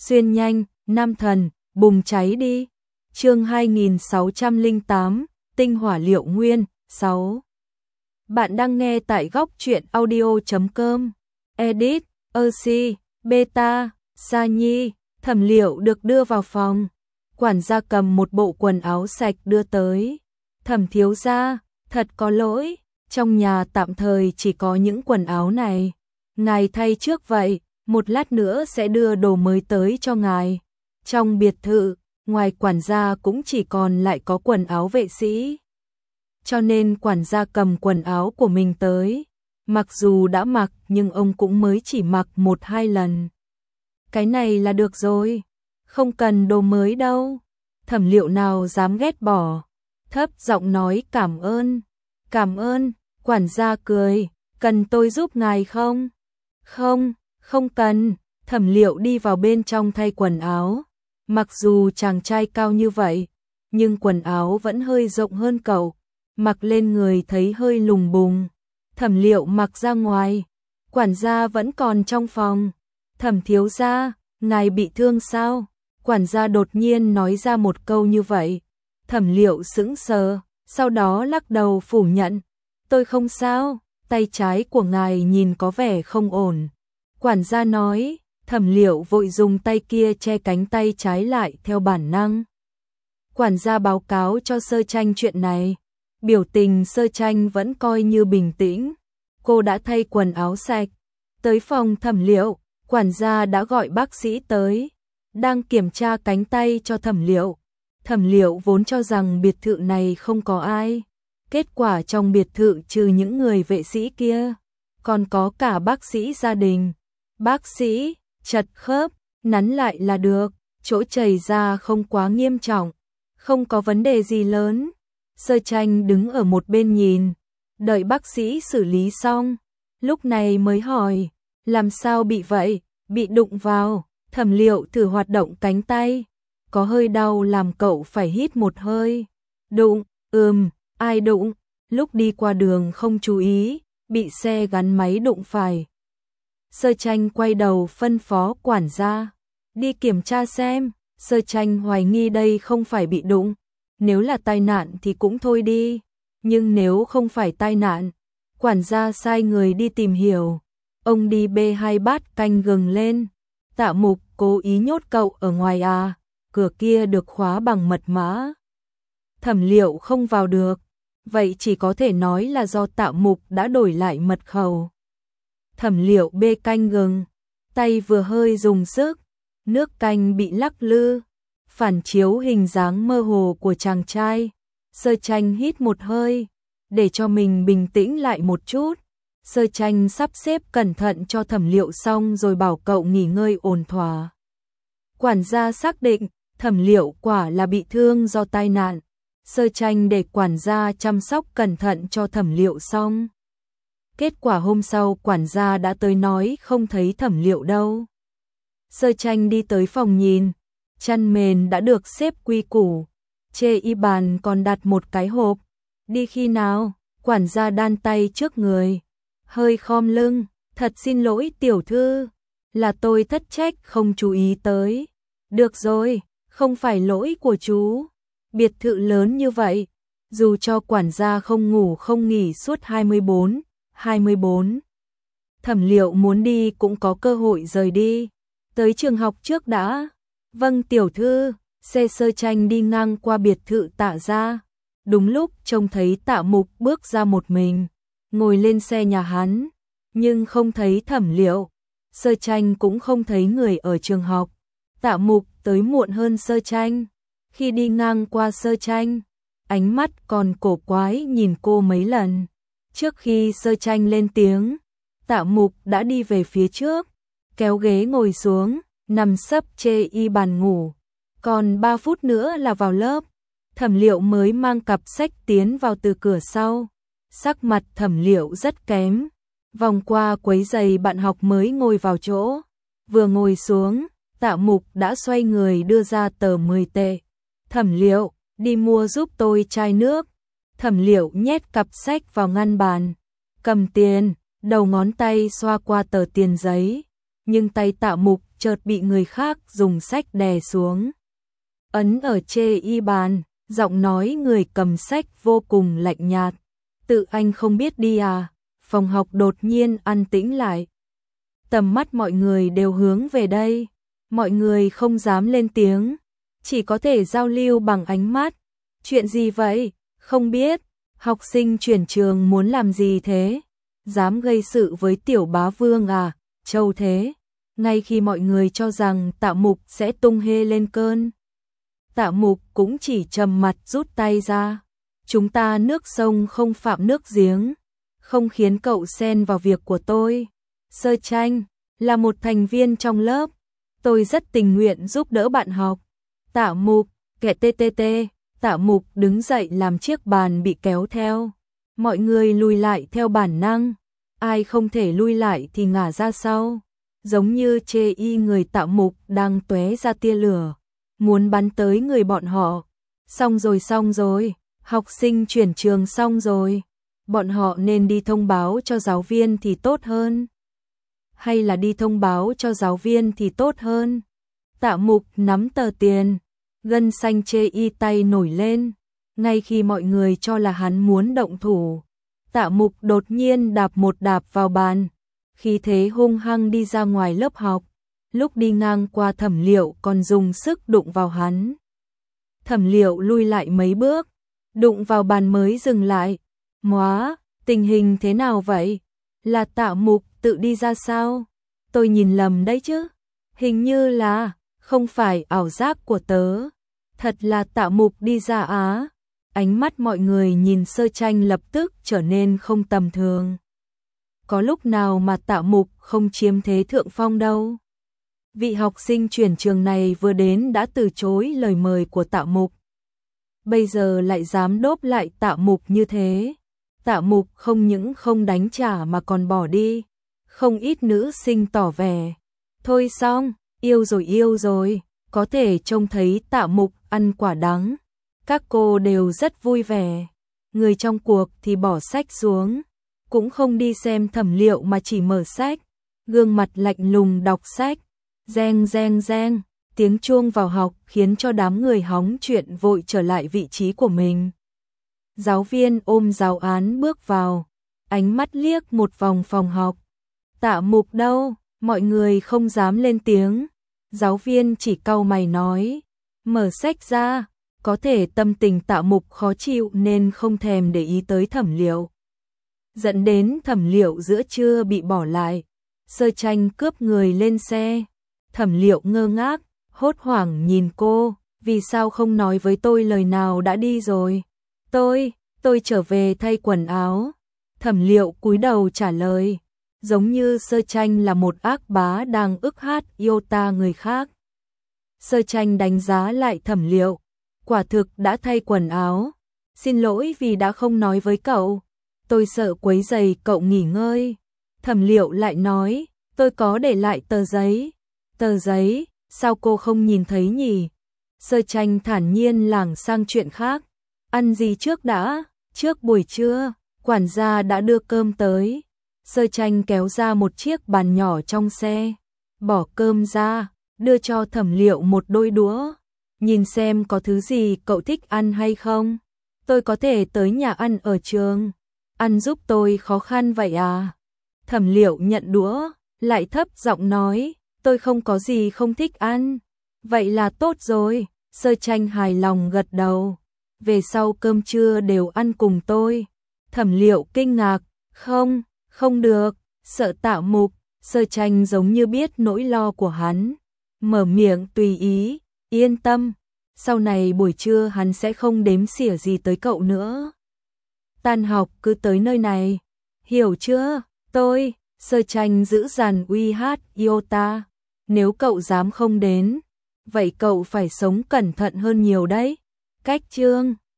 xuyên nhanh, nam thần, bùng cháy đi. Chương 2608, tinh hỏa liệu nguyên, 6. Bạn đang nghe tại góc truyện audio.com. Edit, Oxy, Beta, Sa Nhi. Thẩm Liệu được đưa vào phòng. Quản gia cầm một bộ quần áo sạch đưa tới. Thẩm thiếu gia, thật có lỗi, trong nhà tạm thời chỉ có những quần áo này. Ngài thay trước vậy, một lát nữa sẽ đưa đồ mới tới cho ngài. Trong biệt thự, ngoài quản gia cũng chỉ còn lại có quần áo vệ sĩ. Cho nên quản gia cầm quần áo của mình tới. Mặc dù đã mặc nhưng ông cũng mới chỉ mặc 1-2 lần. Cái này là được rồi, không cần đồ mới đâu. Thẩm Liệu nào dám ghét bỏ, thấp giọng nói cảm ơn. Cảm ơn, quản gia cười, cần tôi giúp ngài không? Không, không cần. Thẩm Liệu đi vào bên trong thay quần áo. Mặc dù chàng trai cao như vậy, nhưng quần áo vẫn hơi rộng hơn cậu, mặc lên người thấy hơi lùng bùng. Thẩm Liệu mặc ra ngoài, quản gia vẫn còn trong phòng. Thẩm thiếu gia, ngài bị thương sao? Quản gia đột nhiên nói ra một câu như vậy. Thẩm Liệu sững sờ, sau đó lắc đầu phủ nhận. Tôi không sao, tay trái của ngài nhìn có vẻ không ổn. Quản gia nói. Thẩm Liệu vội dùng tay kia che cánh tay trái lại theo bản năng. Quản gia báo cáo cho Sơ Tranh chuyện này. Biểu tình Sơ Tranh vẫn coi như bình tĩnh. Cô đã thay quần áo sạch. Tới phòng Thẩm Liệu, quản gia đã gọi bác sĩ tới. Đang kiểm tra cánh tay cho Thẩm Liệu. Thẩm Liệu vốn cho rằng biệt thự này không có ai. Kết quả trong biệt thự trừ những người vệ sĩ kia, còn có cả bác sĩ gia đình. Bác sĩ, chật khớp, nắn lại là được, chỗ chảy ra không quá nghiêm trọng, không có vấn đề gì lớn. Sơ Tranh đứng ở một bên nhìn, đợi bác sĩ xử lý xong, lúc này mới hỏi, làm sao bị vậy, bị đụng vào. Thẩm Liệu thử hoạt động cánh tay, có hơi đau làm cậu phải hít một hơi. Đụng, ai đụng, lúc đi qua đường không chú ý, bị xe gắn máy đụng phải. Sơ Tranh quay đầu phân phó quản gia, đi kiểm tra xem. Sơ Tranh hoài nghi đây không phải bị đụng, nếu là tai nạn thì cũng thôi đi, nhưng nếu không phải tai nạn, quản gia sai người đi tìm hiểu. Ông đi bê 2 bát canh gừng lên. Tạ Mục cố ý nhốt cậu ở ngoài à, cửa kia được khóa bằng mật mã. Thẩm Liệu không vào được, vậy chỉ có thể nói là do Tạ Mục đã đổi lại mật khẩu. Thẩm Liệu bê canh gừng, tay vừa hơi dùng sức, nước canh bị lắc lư, phản chiếu hình dáng mơ hồ của chàng trai. Sơ Tranh hít một hơi, để cho mình bình tĩnh lại một chút. Sơ Tranh sắp xếp cẩn thận cho Thẩm Liệu xong rồi bảo cậu nghỉ ngơi ổn thỏa. Quản gia xác định Thẩm Liệu quả là bị thương do tai nạn. Sơ Tranh để quản gia chăm sóc cẩn thận cho Thẩm Liệu xong. Kết quả hôm sau quản gia đã tới nói không thấy Thẩm Liệu đâu. Sơ Tranh đi tới phòng nhìn, chăn mền đã được xếp quy củ, trên y bàn còn đặt một cái hộp. Đi khi nào? Quản gia đan tay trước người, hơi khom lưng, thật xin lỗi tiểu thư, là tôi thất trách không chú ý tới. Được rồi, không phải lỗi của chú. Biệt thự lớn như vậy, dù cho quản gia không ngủ không nghỉ suốt 24. Thẩm Liệu muốn đi cũng có cơ hội rời đi. Tới trường học trước đã. Vâng tiểu thư. Xe Sơ Tranh đi ngang qua biệt thự Tạ gia. Đúng lúc trông thấy Tạ Mục bước ra một mình, ngồi lên xe nhà hắn, nhưng không thấy Thẩm Liệu. Sơ Tranh cũng không thấy người ở trường học. Tạ Mục tới muộn hơn Sơ Tranh. Khi đi ngang qua Sơ Tranh, ánh mắt còn cổ quái nhìn cô mấy lần. Trước khi Sơ Tranh lên tiếng, Tạ Mục đã đi về phía trước, kéo ghế ngồi xuống, nằm sấp trên y bàn ngủ. Còn 3 phút nữa là vào lớp. Thẩm Liệu mới mang cặp sách tiến vào từ cửa sau. Sắc mặt Thẩm Liệu rất kém. Vòng qua quấy giày bạn học mới ngồi vào chỗ. Vừa ngồi xuống, Tạ Mục đã xoay người đưa ra tờ 10 tệ. Thẩm Liệu, đi mua giúp tôi chai nước. Thẩm Liệu nhét cặp sách vào ngăn bàn, cầm tiền, đầu ngón tay xoa qua tờ tiền giấy, nhưng tay Tạ Mục chợt bị người khác dùng sách đè xuống. Ấn ở chê y bàn, giọng nói người cầm sách vô cùng lạnh nhạt. Tự anh không biết đi à? Phòng học đột nhiên an tĩnh lại. Tầm mắt mọi người đều hướng về đây. Mọi người không dám lên tiếng, chỉ có thể giao lưu bằng ánh mắt. Chuyện gì vậy? Không biết. Học sinh chuyển trường muốn làm gì thế? Dám gây sự với tiểu bá vương à? Châu thế. Ngay khi mọi người cho rằng Tạ Mục sẽ tung hê lên cơn, Tạ Mục cũng chỉ trầm mặt rút tay ra. Chúng ta nước sông không phạm nước giếng, không khiến cậu xen vào việc của tôi. Sơ Tranh là một thành viên trong lớp, tôi rất tình nguyện giúp đỡ bạn học. Tạ Mục, kẻ TTT. Tạ Mục đứng dậy làm chiếc bàn bị kéo theo. Mọi người lùi lại theo bản năng, ai không thể lui lại thì ngả ra sau. Giống như chê y người Tạ Mục đang tóe ra tia lửa, muốn bắn tới người bọn họ. Xong rồi, học sinh chuyển trường xong rồi. Bọn họ nên đi thông báo cho giáo viên thì tốt hơn. Hay là đi thông báo cho giáo viên thì tốt hơn. Tạ Mục nắm tờ tiền, gân xanh chê y tay nổi lên. Ngay khi mọi người cho là hắn muốn động thủ, Tạ Mục đột nhiên đạp một đạp vào bàn, khí thế hung hăng đi ra ngoài lớp học. Lúc đi ngang qua Thẩm Liệu còn dùng sức đụng vào hắn. Thẩm Liệu lui lại mấy bước, đụng vào bàn mới dừng lại. Móa, tình hình thế nào vậy? Là Tạ Mục tự đi ra sao? Tôi nhìn lầm đấy chứ? Hình như là, không phải ảo giác của tớ. Thật là Tạ Mục đi ra á. Ánh mắt mọi người nhìn Sơ Tranh lập tức trở nên không tầm thường. Có lúc nào mà Tạ Mục không chiếm thế thượng phong đâu. Vị học sinh chuyển trường này vừa đến đã từ chối lời mời của Tạ Mục. Bây giờ lại dám đốp lại Tạ Mục như thế. Tạ Mục không những không đánh trả mà còn bỏ đi. Không ít nữ sinh tỏ vẻ. Thôi xong, yêu rồi, có thể trông thấy Tạ Mục ăn quả đắng. Các cô đều rất vui vẻ. Người trong cuộc thì bỏ sách xuống, cũng không đi xem Thẩm Liệu mà chỉ mở sách, gương mặt lạnh lùng đọc sách. Reng reng reng, tiếng chuông vào học khiến cho đám người hóng chuyện vội trở lại vị trí của mình. Giáo viên ôm giáo án bước vào, ánh mắt liếc một vòng phòng học. Tạ Mục đâu? Mọi người không dám lên tiếng. Giáo viên chỉ cau mày nói, mở sách ra. Có thể tâm tình Tạ Mục khó chịu nên không thèm để ý tới Thẩm Liệu, dẫn đến Thẩm Liệu giữa trưa bị bỏ lại. Sơ Tranh cướp người lên xe. Thẩm Liệu ngơ ngác, hốt hoảng nhìn cô, vì sao không nói với tôi lời nào đã đi rồi? Tôi trở về thay quần áo. Thẩm Liệu cúi đầu trả lời, giống như Sơ Tranh là một ác bá đang ức hát iota người khác. Sơ Tranh đánh giá lại Thẩm Liệu, quả thực đã thay quần áo. Xin lỗi vì đã không nói với cậu, tôi sợ quấy rầy cậu nghỉ ngơi. Thẩm Liệu lại nói, tôi có để lại tờ giấy. Tờ giấy, sao cô không nhìn thấy nhỉ? Sơ Tranh thản nhiên lảng sang chuyện khác. Ăn gì trước đã? Trước buổi trưa, quản gia đã đưa cơm tới. Sơ Tranh kéo ra một chiếc bàn nhỏ trong xe, bỏ cơm ra, đưa cho Thẩm Liệu một đôi đũa. Nhìn xem có thứ gì cậu thích ăn hay không? Tôi có thể tới nhà ăn ở trường. Ăn giúp tôi khó khăn vậy à? Thẩm Liệu nhận đũa, lại thấp giọng nói, tôi không có gì không thích ăn. Vậy là tốt rồi. Sơ Tranh hài lòng gật đầu. Về sau cơm trưa đều ăn cùng tôi. Thẩm Liệu kinh ngạc, không được, sợ Tạ Mục. Sơ Tranh giống như biết nỗi lo của hắn, mở miệng tùy ý, yên tâm, sau này buổi trưa hắn sẽ không đếm xỉa gì tới cậu nữa. Tan học cứ tới nơi này, hiểu chưa? Sơ Tranh giữ dàn uy hát iota, nếu cậu dám không đến, vậy cậu phải sống cẩn thận hơn nhiều đấy. Cách chương